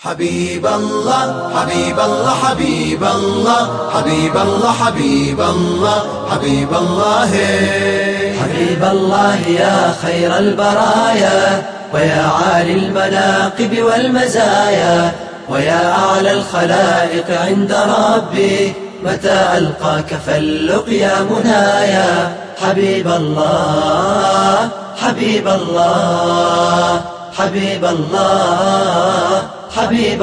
حبيب الله حبيب الله حبيب الله حبيب الله حبيب الله حبيب الله حبيب الله يا خير البرايا ويا عالي المناقب والمزايا ويا أعلى الخلائق عند ربي متى ألقاك فاللقيا منايا حبيب الله حبيب الله حبيب الله حبيب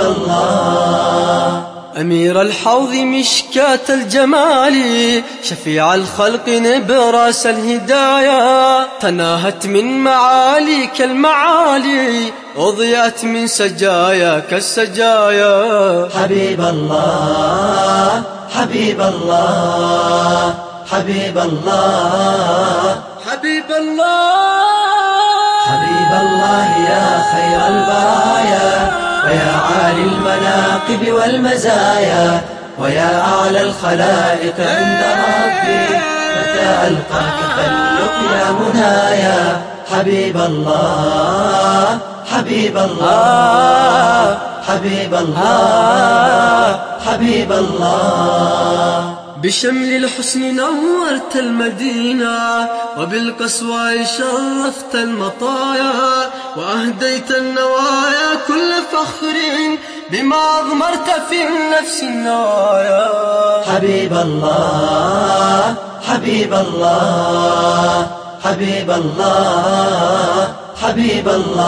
الله أمير الحوض مشكاة الجمال شفيع الخلق نبراس الهدايا تناهت من معاليك المعالي أضيأت من سجاياك السجايا حبيب الله حبيب الله حبيب الله حبيب الله حبيب الله يا خير البرايا ويا عالي المناقب والمزايا ويا أعلى الخلائق عند ربي متى ألقاك فاللقيا منايا حبيب الله حبيب الله حبيب الله حبيب الله بشمل الحسن نورت المدينة وبالقسوة شرفت المطايا وأهديت النوايا كل فخر بما أضمرت في النفس النوايا حبيب الله حبيب الله حبيب الله حبيب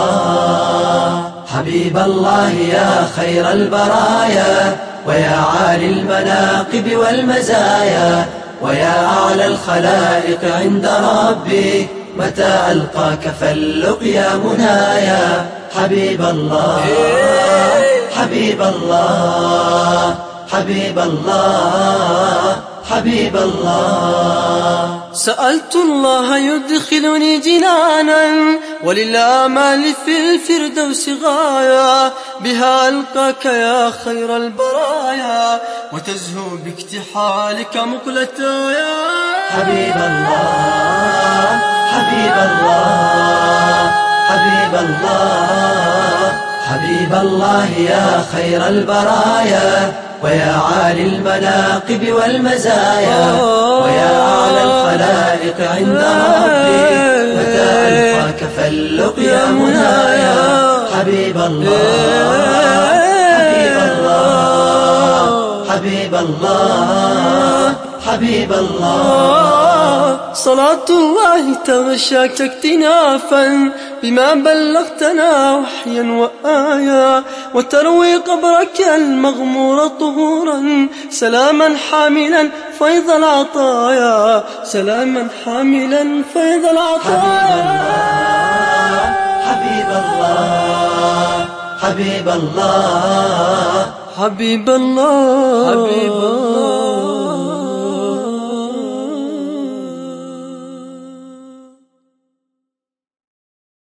الله حبيب الله يا خير البرايا ويا عالي المناقب والمزايا ويا أعلى الخلائق عند ربي متى ألقاك فاللقيا منايا حبيب الله حبيب الله حبيب الله حبيب الله سألت الله يدخلني جنانا وللآمال في الفردوس غاية بها ألقاك يا خير البرايا وتزهو باكتحالك مقلتايا حبيب الله حبيب الله حبيب الله حبيب الله يا خير البرايا ويا عالي المناقب والمزايا ويا أعلى الخلائق عند ربي متى ألقاك فاللقيا منايا حبيب الله حبيب الله حبيب الله حبيب الله صلاة الله تغشاك اكتنافا بما بلغتنا وحيا وآيا وتروي قبرك المغمور طهورا سلاما حاملا فيض العطايا سلاما حاملا فيض العطايا حبيب الله حبيب الله حبيب الله حبيب الله